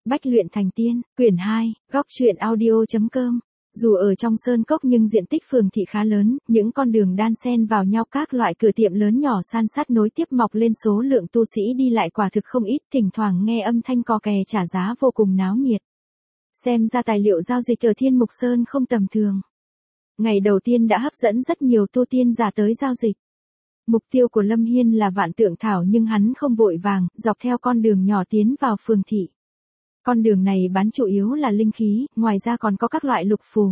Bách luyện thành tiên, quyển 2, góc truyện audio.com. Dù ở trong sơn cốc nhưng diện tích phường thị khá lớn, những con đường đan xen vào nhau, các loại cửa tiệm lớn nhỏ san sát nối tiếp mọc lên, số lượng tu sĩ đi lại quả thực không ít, thỉnh thoảng nghe âm thanh cò kè trả giá vô cùng náo nhiệt. Xem ra tài liệu giao dịch ở Thiên Mục Sơn không tầm thường. Ngày đầu tiên đã hấp dẫn rất nhiều tu tiên giả tới giao dịch. Mục tiêu của Lâm Hiên là Vạn Tượng Thảo nhưng hắn không vội vàng, dọc theo con đường nhỏ tiến vào phường thị. Con đường này bán chủ yếu là linh khí, ngoài ra còn có các loại lục phù.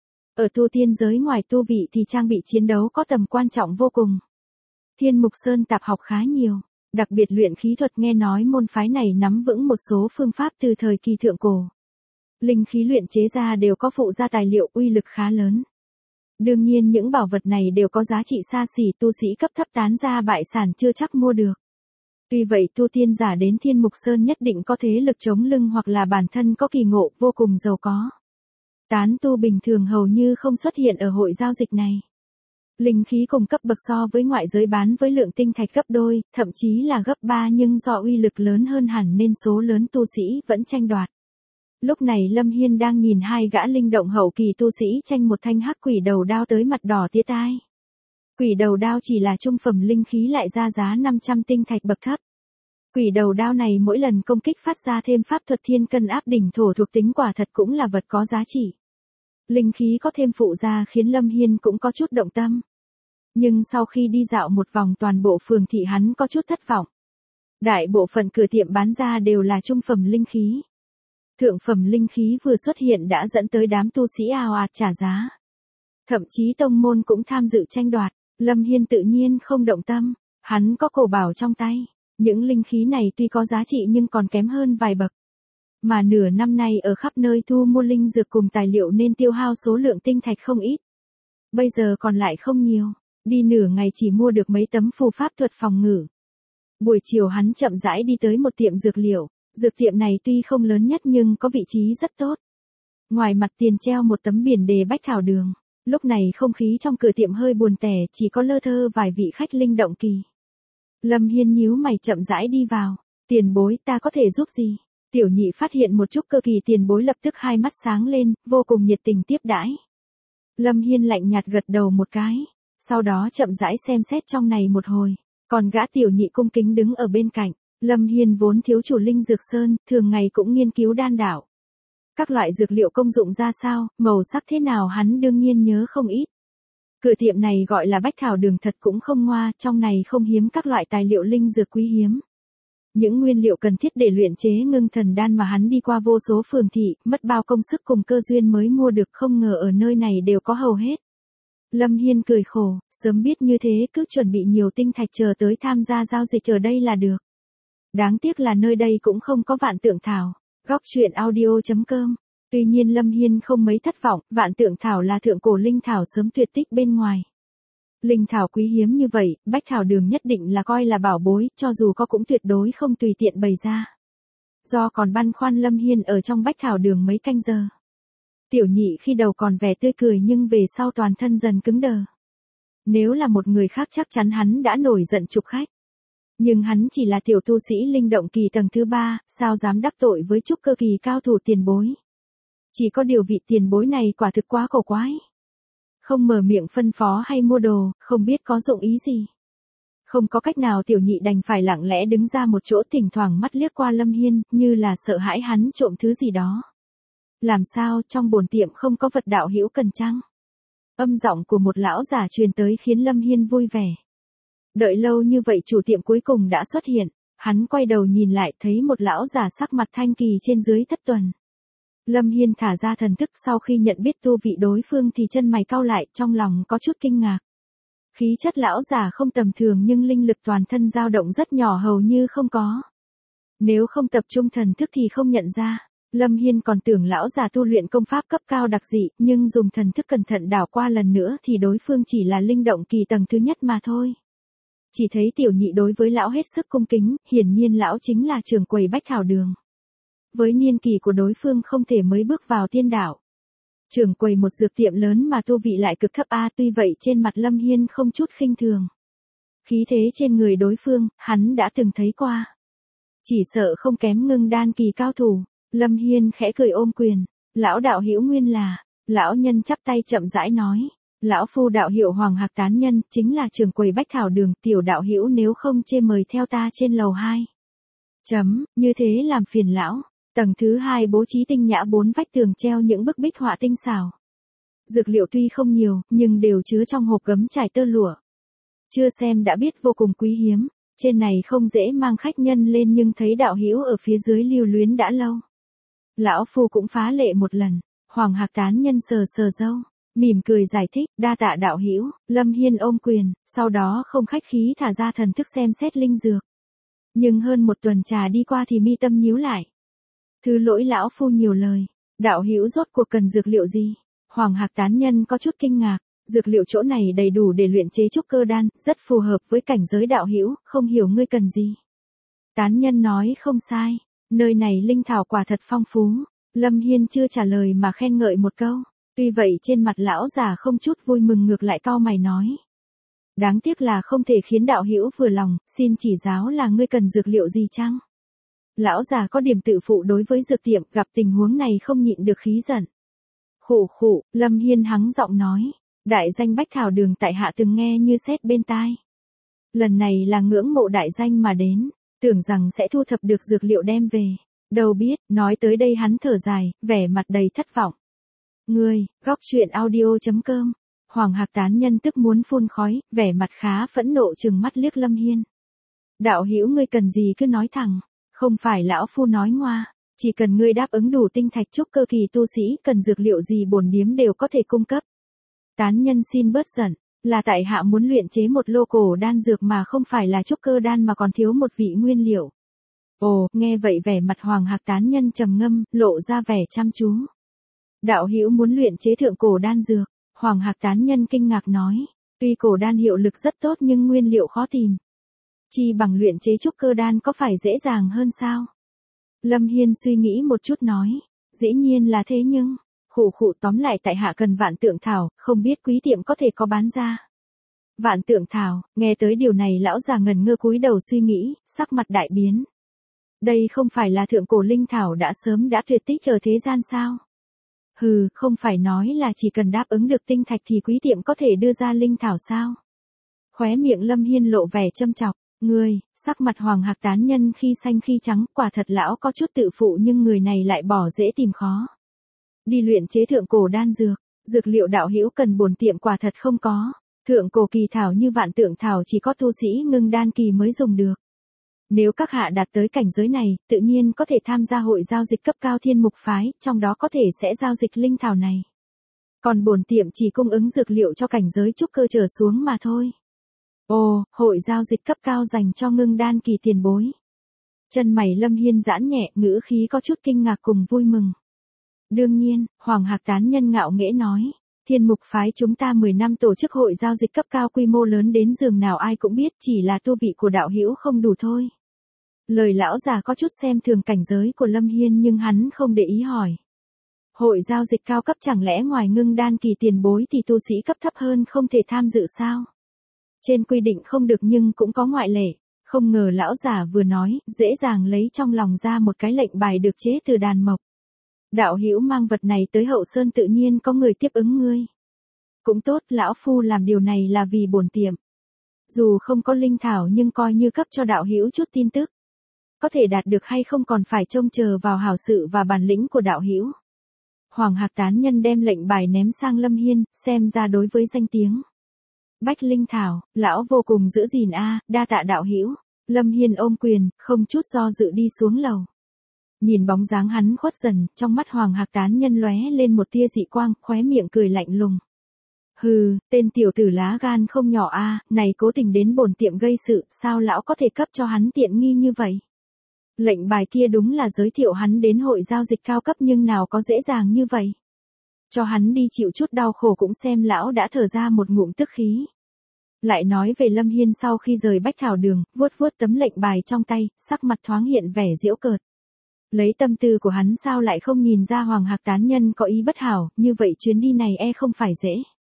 Ở tu tiên giới ngoài tu vị thì trang bị chiến đấu có tầm quan trọng vô cùng. Thiên Mục Sơn tạp học khá nhiều, đặc biệt luyện khí thuật, nghe nói môn phái này nắm vững một số phương pháp từ thời kỳ thượng cổ. Linh khí luyện chế ra đều có phụ gia tài liệu, uy lực khá lớn. Đương nhiên những bảo vật này đều có giá trị xa xỉ, tu sĩ cấp thấp tán ra bại sản chưa chắc mua được. Tuy vậy tu tiên giả đến Thiên Mục Sơn nhất định có thế lực chống lưng hoặc là bản thân có kỳ ngộ, vô cùng giàu có. Tán tu bình thường hầu như không xuất hiện ở hội giao dịch này. Linh khí cùng cấp bậc so với ngoại giới bán với lượng tinh thạch gấp đôi, thậm chí là gấp 3, nhưng do uy lực lớn hơn hẳn nên số lớn tu sĩ vẫn tranh đoạt. Lúc này Lâm Hiên đang nhìn hai gã linh động hậu kỳ tu sĩ tranh một thanh hắc quỷ đầu đao tới mặt đỏ tía tai. Quỷ đầu đao chỉ là trung phẩm linh khí lại ra giá 500 tinh thạch bậc thấp. Quỷ đầu đao này mỗi lần công kích phát ra thêm pháp thuật thiên cân áp đỉnh thổ thuộc tính, quả thật cũng là vật có giá trị. Linh khí có thêm phụ gia khiến Lâm Hiên cũng có chút động tâm. Nhưng sau khi đi dạo một vòng toàn bộ phường thị hắn có chút thất vọng. Đại bộ phận cửa tiệm bán ra đều là trung phẩm linh khí. Thượng phẩm linh khí vừa xuất hiện đã dẫn tới đám tu sĩ ào ạt trả giá. Thậm chí tông môn cũng tham dự tranh đoạt. Lâm Hiên tự nhiên không động tâm, hắn có cổ bảo trong tay. Những linh khí này tuy có giá trị nhưng còn kém hơn vài bậc. Mà nửa năm nay ở khắp nơi thu mua linh dược cùng tài liệu nên tiêu hao số lượng tinh thạch không ít. Bây giờ còn lại không nhiều, đi nửa ngày chỉ mua được mấy tấm phù pháp thuật phòng ngự. Buổi chiều hắn chậm rãi đi tới một tiệm dược liệu. Dược tiệm này tuy không lớn nhất nhưng có vị trí rất tốt. Ngoài mặt tiền treo một tấm biển đề Bách Thảo Đường. Lúc này không khí trong cửa tiệm hơi buồn tẻ, chỉ có lơ thơ vài vị khách linh động kỳ. Lâm Hiên nhíu mày chậm rãi đi vào. Tiền bối, ta có thể giúp gì? Tiểu nhị phát hiện một chút cơ kỳ tiền bối lập tức hai mắt sáng lên, vô cùng nhiệt tình tiếp đãi. Lâm Hiên lạnh nhạt gật đầu một cái. Sau đó chậm rãi xem xét trong này một hồi. Còn gã tiểu nhị cung kính đứng ở bên cạnh. Lâm Hiên vốn thiếu chủ linh dược sơn, thường ngày cũng nghiên cứu đan đạo. Các loại dược liệu công dụng ra sao, màu sắc thế nào hắn đương nhiên nhớ không ít. Cửa tiệm này gọi là Bách Thảo Đường thật cũng không ngoa, trong này không hiếm các loại tài liệu linh dược quý hiếm. Những nguyên liệu cần thiết để luyện chế ngưng thần đan mà hắn đi qua vô số phường thị, mất bao công sức cùng cơ duyên mới mua được, không ngờ ở nơi này đều có hầu hết. Lâm Hiên cười khổ, sớm biết như thế cứ chuẩn bị nhiều tinh thạch chờ tới tham gia giao dịch ở đây là được. Đáng tiếc là nơi đây cũng không có Vạn Tượng Thảo. Góc truyện audio.com. Tuy nhiên Lâm Hiên không mấy thất vọng, Vạn Tượng Thảo là thượng cổ linh thảo sớm tuyệt tích bên ngoài. Linh thảo quý hiếm như vậy, Bách Thảo Đường nhất định là coi là bảo bối, cho dù có cũng tuyệt đối không tùy tiện bày ra. Do còn băn khoăn Lâm Hiên ở trong Bách Thảo Đường mấy canh giờ. Tiểu nhị khi đầu còn vẻ tươi cười nhưng về sau toàn thân dần cứng đờ. Nếu là một người khác chắc chắn hắn đã nổi giận chụp khách. Nhưng hắn chỉ là tiểu tu sĩ linh động kỳ tầng thứ 3, sao dám đắc tội với trúc cơ kỳ cao thủ tiền bối. Chỉ có điều vị tiền bối này quả thực quá cổ quái. Không mở miệng phân phó hay mua đồ, không biết có dụng ý gì. Không có cách nào tiểu nhị đành phải lặng lẽ đứng ra một chỗ, thỉnh thoảng mắt liếc qua Lâm Hiên, như là sợ hãi hắn trộm thứ gì đó. Làm sao trong bổn tiệm không có vật đạo hữu cần chăng? Âm giọng của một lão già truyền tới khiến Lâm Hiên vui vẻ. Đợi lâu như vậy chủ tiệm cuối cùng đã xuất hiện, hắn quay đầu nhìn lại thấy một lão già sắc mặt thanh kỳ trên dưới thất tuần. Lâm Hiên thả ra thần thức, sau khi nhận biết tu vị đối phương thì chân mày cau lại, trong lòng có chút kinh ngạc. Khí chất lão già không tầm thường nhưng linh lực toàn thân dao động rất nhỏ, hầu như không có. Nếu không tập trung thần thức thì không nhận ra. Lâm Hiên còn tưởng lão già tu luyện công pháp cấp cao đặc dị, nhưng dùng thần thức cẩn thận đảo qua lần nữa thì đối phương chỉ là linh động kỳ tầng thứ nhất mà thôi. Chỉ thấy tiểu nhị đối với lão hết sức cung kính, hiển nhiên lão chính là trưởng quầy Bách Thảo Đường. Với niên kỳ của đối phương không thể mới bước vào tiên đạo. Trưởng quầy một dược tiệm lớn mà tu vị lại cực thấp a, tuy vậy trên mặt Lâm Hiên không chút khinh thường. Khí thế trên người đối phương, hắn đã từng thấy qua. Chỉ sợ không kém ngưng đan kỳ cao thủ. Lâm Hiên khẽ cười ôm quyền. Lão đạo hữu nguyên là. Lão nhân chắp tay chậm rãi nói. Lão phu đạo hiệu Hoàng Hạc Tán Nhân, chính là trưởng quầy Bách Thảo Đường, tiểu đạo hữu nếu không chê mời theo ta trên lầu 2. Như thế làm phiền lão. Tầng thứ 2 bố trí tinh nhã 4 vách tường treo những bức bích họa tinh xảo. Dược liệu tuy không nhiều, nhưng đều chứa trong hộp gấm trải tơ lụa. Chưa xem đã biết vô cùng quý hiếm. Trên này không dễ mang khách nhân lên nhưng thấy đạo hữu ở phía dưới lưu luyến đã lâu. Lão phu cũng phá lệ một lần. Hoàng Hạc Tán Nhân sờ sờ râu, mỉm cười giải thích, đa tạ đạo hữu. Lâm Hiên ôm quyền, sau đó không khách khí thả ra thần thức xem xét linh dược. Nhưng hơn một tuần trà đi qua thì mi tâm nhíu lại. Thứ lỗi lão phu nhiều lời, đạo hữu rốt cuộc cần dược liệu gì? Hoàng Hạc Tán Nhân có chút kinh ngạc, dược liệu chỗ này đầy đủ để luyện chế trúc cơ đan, rất phù hợp với cảnh giới đạo hữu, không hiểu ngươi cần gì. Tán Nhân nói không sai, nơi này linh thảo quả thật phong phú. Lâm Hiên chưa trả lời mà khen ngợi một câu, tuy vậy trên mặt lão già không chút vui mừng ngược lại cau mày nói. Đáng tiếc là không thể khiến đạo hữu vừa lòng, xin chỉ giáo là ngươi cần dược liệu gì chăng? Lão già có điểm tự phụ đối với dược tiệm, gặp tình huống này không nhịn được khí giận. Khụ khụ, Lâm Hiên hắng giọng nói, đại danh Bách Thảo Đường tại hạ từng nghe như sét bên tai. Lần này là ngưỡng mộ đại danh mà đến, tưởng rằng sẽ thu thập được dược liệu đem về. Đâu biết, nói tới đây hắn thở dài, vẻ mặt đầy thất vọng. Ngươi, góc truyện audio.com. Hoàng Hạc Tán Nhân tức muốn phun khói, vẻ mặt khá phẫn nộ trừng mắt liếc Lâm Hiên. Đạo hữu ngươi cần gì cứ nói thẳng, không phải lão phu nói ngoa, chỉ cần ngươi đáp ứng đủ tinh thạch trúc cơ kỳ tu sĩ, cần dược liệu gì bổn điếm đều có thể cung cấp. Tán Nhân xin bớt giận, là tại hạ muốn luyện chế một lô cổ đan dược mà không phải là trúc cơ đan mà còn thiếu một vị nguyên liệu. Ồ, nghe vậy vẻ mặt Hoàng Hạc Tán Nhân trầm ngâm, lộ ra vẻ chăm chú. Đạo hữu muốn luyện chế thượng cổ đan dược, Hoàng Hạc Tán Nhân kinh ngạc nói, tuy cổ đan hiệu lực rất tốt nhưng nguyên liệu khó tìm. Chi bằng luyện chế trúc cơ đan có phải dễ dàng hơn sao? Lâm Hiên suy nghĩ một chút nói, dĩ nhiên là thế nhưng, khụ khụ tóm lại tại hạ cần vạn tượng thảo, không biết quý tiệm có thể có bán ra. Vạn tượng thảo, nghe tới điều này lão già ngần ngơ cúi đầu suy nghĩ, sắc mặt đại biến. Đây không phải là thượng cổ linh thảo đã sớm đã tuyệt tích ở thế gian sao? Hừ, không phải nói là chỉ cần đáp ứng được tinh thạch thì quý tiệm có thể đưa ra linh thảo sao? Khóe miệng Lâm Hiên lộ vẻ châm chọc, ngươi, sắc mặt Hoàng Hạc Tán Nhân khi xanh khi trắng, quả thật lão có chút tự phụ nhưng người này lại bỏ dễ tìm khó. Đi luyện chế thượng cổ đan dược, dược liệu đạo hữu cần bổn tiệm quả thật không có, thượng cổ kỳ thảo như vạn tượng thảo chỉ có tu sĩ ngưng đan kỳ mới dùng được. Nếu các hạ đạt tới cảnh giới này, tự nhiên có thể tham gia hội giao dịch cấp cao Thiên Mục Phái, trong đó có thể sẽ giao dịch linh thảo này. Còn bổn tiệm chỉ cung ứng dược liệu cho cảnh giới trúc cơ trở xuống mà thôi. Ồ, hội giao dịch cấp cao dành cho ngưng đan kỳ tiền bối. Chân mày Lâm Hiên giãn nhẹ, ngữ khí có chút kinh ngạc cùng vui mừng. Đương nhiên, Hoàng Hạc Tán Nhân ngạo nghễ nói, Thiên Mục Phái chúng ta 10 năm tổ chức hội giao dịch cấp cao quy mô lớn đến giường nào ai cũng biết, chỉ là tu vị của đạo hữu không đủ thôi. Lời lão già có chút xem thường cảnh giới của Lâm Hiên nhưng hắn không để ý hỏi. Hội giao dịch cao cấp chẳng lẽ ngoài ngưng đan kỳ tiền bối thì tu sĩ cấp thấp hơn không thể tham dự sao? Trên quy định không được nhưng cũng có ngoại lệ. Không ngờ lão già vừa nói, dễ dàng lấy trong lòng ra một cái lệnh bài được chế từ đàn mộc. Đạo hữu mang vật này tới Hậu Sơn tự nhiên có người tiếp ứng ngươi. Cũng tốt, lão phu làm điều này là vì bổn tiệm. Dù không có linh thảo nhưng coi như cấp cho đạo hữu chút tin tức. Có thể đạt được hay không còn phải trông chờ vào hảo sự và bản lĩnh của đạo hữu. Hoàng Hạc Tán Nhân đem lệnh bài ném sang Lâm Hiên, xem ra đối với danh tiếng Bách Linh Thảo, lão vô cùng giữ gìn đa tạ đạo hữu. Lâm Hiên ôm quyền, không chút do dự đi xuống lầu. Nhìn bóng dáng hắn khuất dần, trong mắt Hoàng Hạc Tán Nhân lóe lên một tia dị quang, khóe miệng cười lạnh lùng. Hừ, tên tiểu tử lá gan không nhỏ này cố tình đến bổn tiệm gây sự, sao lão có thể cấp cho hắn tiện nghi như vậy? Lệnh bài kia đúng là giới thiệu hắn đến hội giao dịch cao cấp nhưng nào có dễ dàng như vậy. Cho hắn đi chịu chút đau khổ cũng xem lão đã thở ra một ngụm tức khí. Lại nói về Lâm Hiên sau khi rời Bách Thảo Đường, vuốt vuốt tấm lệnh bài trong tay, sắc mặt thoáng hiện vẻ giễu cợt. Lấy tâm tư của hắn sao lại không nhìn ra Hoàng Hạc Tán Nhân có ý bất hảo, như vậy chuyến đi này không phải dễ.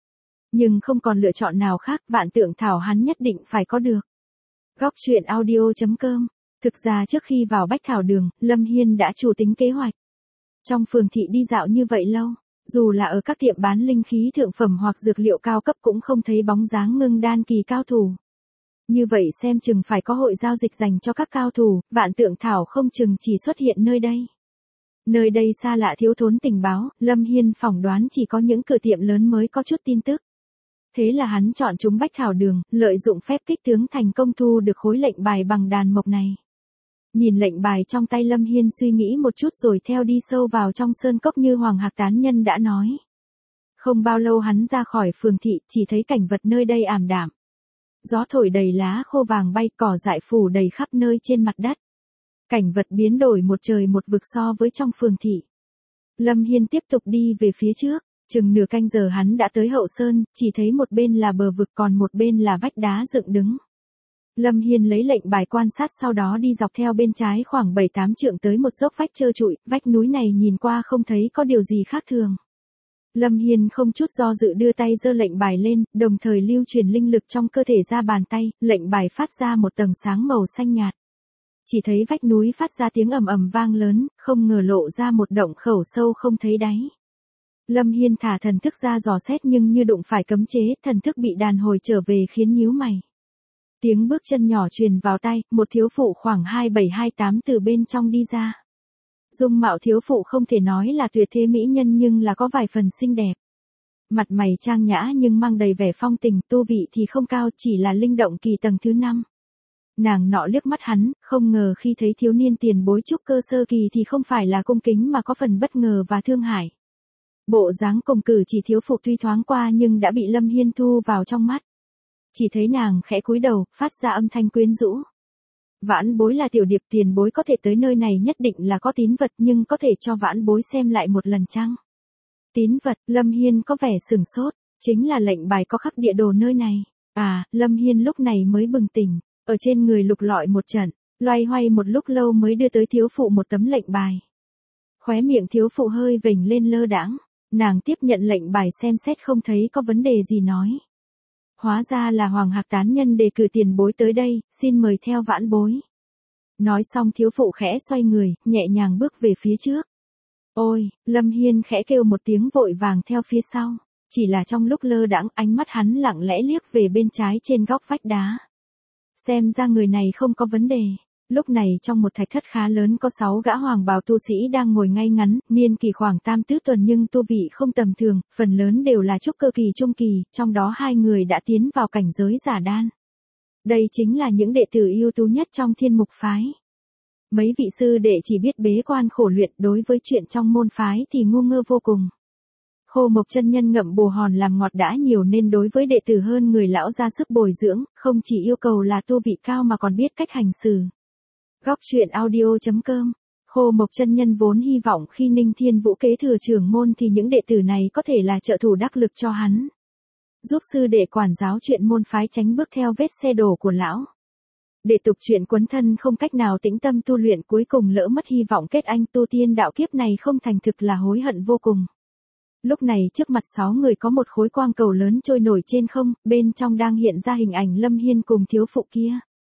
Nhưng không còn lựa chọn nào khác, vạn tượng thảo hắn nhất định phải có được. Góc truyện audio.com. Thực ra trước khi vào Bách Thảo Đường, Lâm Hiên đã chủ tính kế hoạch. Trong phường thị đi dạo như vậy lâu, dù là ở các tiệm bán linh khí thượng phẩm hoặc dược liệu cao cấp cũng không thấy bóng dáng ngưng đan kỳ cao thủ. Như vậy xem chừng phải có hội giao dịch dành cho các cao thủ, vạn tượng thảo không chừng chỉ xuất hiện nơi đây. Nơi đây xa lạ thiếu thốn tình báo, Lâm Hiên phỏng đoán chỉ có những cửa tiệm lớn mới có chút tin tức. Thế là hắn chọn chúng bách thảo đường, lợi dụng phép kích tướng thành công thu được khối lệnh bài bằng đàn mộc này. Nhìn lệnh bài trong tay Lâm Hiên suy nghĩ một chút rồi theo đi sâu vào trong sơn cốc như Hoàng Hạc Tán Nhân đã nói. Không bao lâu hắn ra khỏi phường thị, chỉ thấy cảnh vật nơi đây ảm đạm. Gió thổi đầy lá khô vàng bay, cỏ dại phủ đầy khắp nơi trên mặt đất. Cảnh vật biến đổi một trời một vực so với trong phường thị. Lâm Hiên tiếp tục đi về phía trước, chừng nửa canh giờ hắn đã tới hậu sơn, chỉ thấy một bên là bờ vực còn một bên là vách đá dựng đứng. Lâm Hiên lấy lệnh bài quan sát sau đó đi dọc theo bên trái khoảng 7-8 trượng tới một dốc vách trơ trụi, vách núi này nhìn qua không thấy có điều gì khác thường. Lâm Hiên không chút do dự đưa tay giơ lệnh bài lên, đồng thời lưu truyền linh lực trong cơ thể ra bàn tay, lệnh bài phát ra một tầng sáng màu xanh nhạt. Chỉ thấy vách núi phát ra tiếng ầm ầm vang lớn, không ngờ lộ ra một động khẩu sâu không thấy đáy. Lâm Hiên thả thần thức ra dò xét nhưng như đụng phải cấm chế, thần thức bị đàn hồi trở về khiến nhíu mày. Tiếng bước chân nhỏ truyền vào tai, một thiếu phụ khoảng 27-28 từ bên trong đi ra. Dung mạo thiếu phụ không thể nói là tuyệt thế mỹ nhân nhưng là có vài phần xinh đẹp. Mặt mày trang nhã nhưng mang đầy vẻ phong tình, tu vị thì không cao, chỉ là linh động kỳ tầng thứ 5. Nàng nọ liếc mắt hắn, không ngờ khi thấy thiếu niên tiền bối trúc cơ sơ kỳ thì không phải là cung kính mà có phần bất ngờ và thương hại. Bộ dáng cùng cử chỉ thiếu phụ tuy thoáng qua nhưng đã bị Lâm Hiên thu vào trong mắt. Chỉ thấy nàng khẽ cúi đầu, phát ra âm thanh quyến rũ. Vãn bối là tiểu điệp, tiền bối có thể tới nơi này nhất định là có tín vật nhưng có thể cho vãn bối xem lại một lần chăng? Tín vật, Lâm Hiên có vẻ sừng sốt, chính là lệnh bài có khắc địa đồ nơi này. À, Lâm Hiên lúc này mới bừng tỉnh, ở trên người lục lọi một trận, loay hoay một lúc lâu mới đưa tới thiếu phụ một tấm lệnh bài. Khóe miệng thiếu phụ hơi vểnh lên lơ đãng, nàng tiếp nhận lệnh bài xem xét không thấy có vấn đề gì nói. Hóa ra là Hoàng Hạc Tán Nhân đề cử tiền bối tới đây, xin mời theo vãn bối. Nói xong thiếu phụ khẽ xoay người, nhẹ nhàng bước về phía trước. Ôi, Lâm Hiên khẽ kêu một tiếng vội vàng theo phía sau, chỉ là trong lúc lơ đãng ánh mắt hắn lặng lẽ liếc về bên trái trên góc vách đá. Xem ra người này không có vấn đề. Lúc này trong một thạch thất khá lớn có 6 gã hoàng bào tu sĩ đang ngồi ngay ngắn, niên kỳ khoảng tam tứ tuần nhưng tu vị không tầm thường, phần lớn đều là trúc cơ kỳ trung kỳ, trong đó 2 người đã tiến vào cảnh giới giả đan. Đây chính là những đệ tử ưu tú nhất trong Thiên Mục phái. Mấy vị sư đệ chỉ biết bế quan khổ luyện, đối với chuyện trong môn phái thì ngu ngơ vô cùng. Khô Mộc chân nhân ngậm bồ hòn làm ngọt đã nhiều nên đối với đệ tử hơn người lão ra sức bồi dưỡng, không chỉ yêu cầu là tu vị cao mà còn biết cách hành xử. Góc truyện audio.com. Khô Mộc chân nhân vốn hy vọng khi Ninh Thiên Vũ kế thừa trưởng môn thì những đệ tử này có thể là trợ thủ đắc lực cho hắn, giúp sư đệ quản giáo chuyện môn phái tránh bước theo vết xe đổ của lão. Để tục chuyện quấn thân không cách nào tĩnh tâm tu luyện, cuối cùng lỡ mất hy vọng kết anh tu tiên đạo kiếp này không thành thực là hối hận vô cùng. Lúc này trước mặt 6 người có một khối quang cầu lớn trôi nổi trên không, bên trong đang hiện ra hình ảnh Lâm Hiên cùng thiếu phụ kia.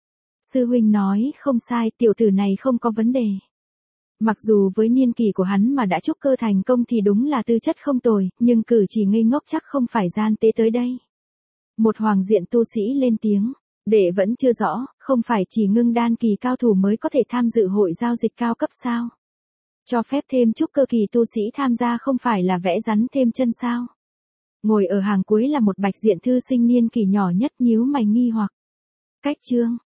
Sư huynh nói không sai, tiểu tử này không có vấn đề. Mặc dù với niên kỳ của hắn mà đã trúc cơ thành công thì đúng là tư chất không tồi, nhưng cử chỉ ngây ngốc chắc không phải gian tế tới đây. Một hoàng diện tu sĩ lên tiếng, đệ vẫn chưa rõ, không phải chỉ ngưng đan kỳ cao thủ mới có thể tham dự hội giao dịch cao cấp sao? Cho phép thêm trúc cơ kỳ tu sĩ tham gia không phải là vẽ rắn thêm chân sao? Ngồi ở hàng cuối là một bạch diện thư sinh niên kỳ nhỏ nhất nhíu mày nghi hoặc. Cách chương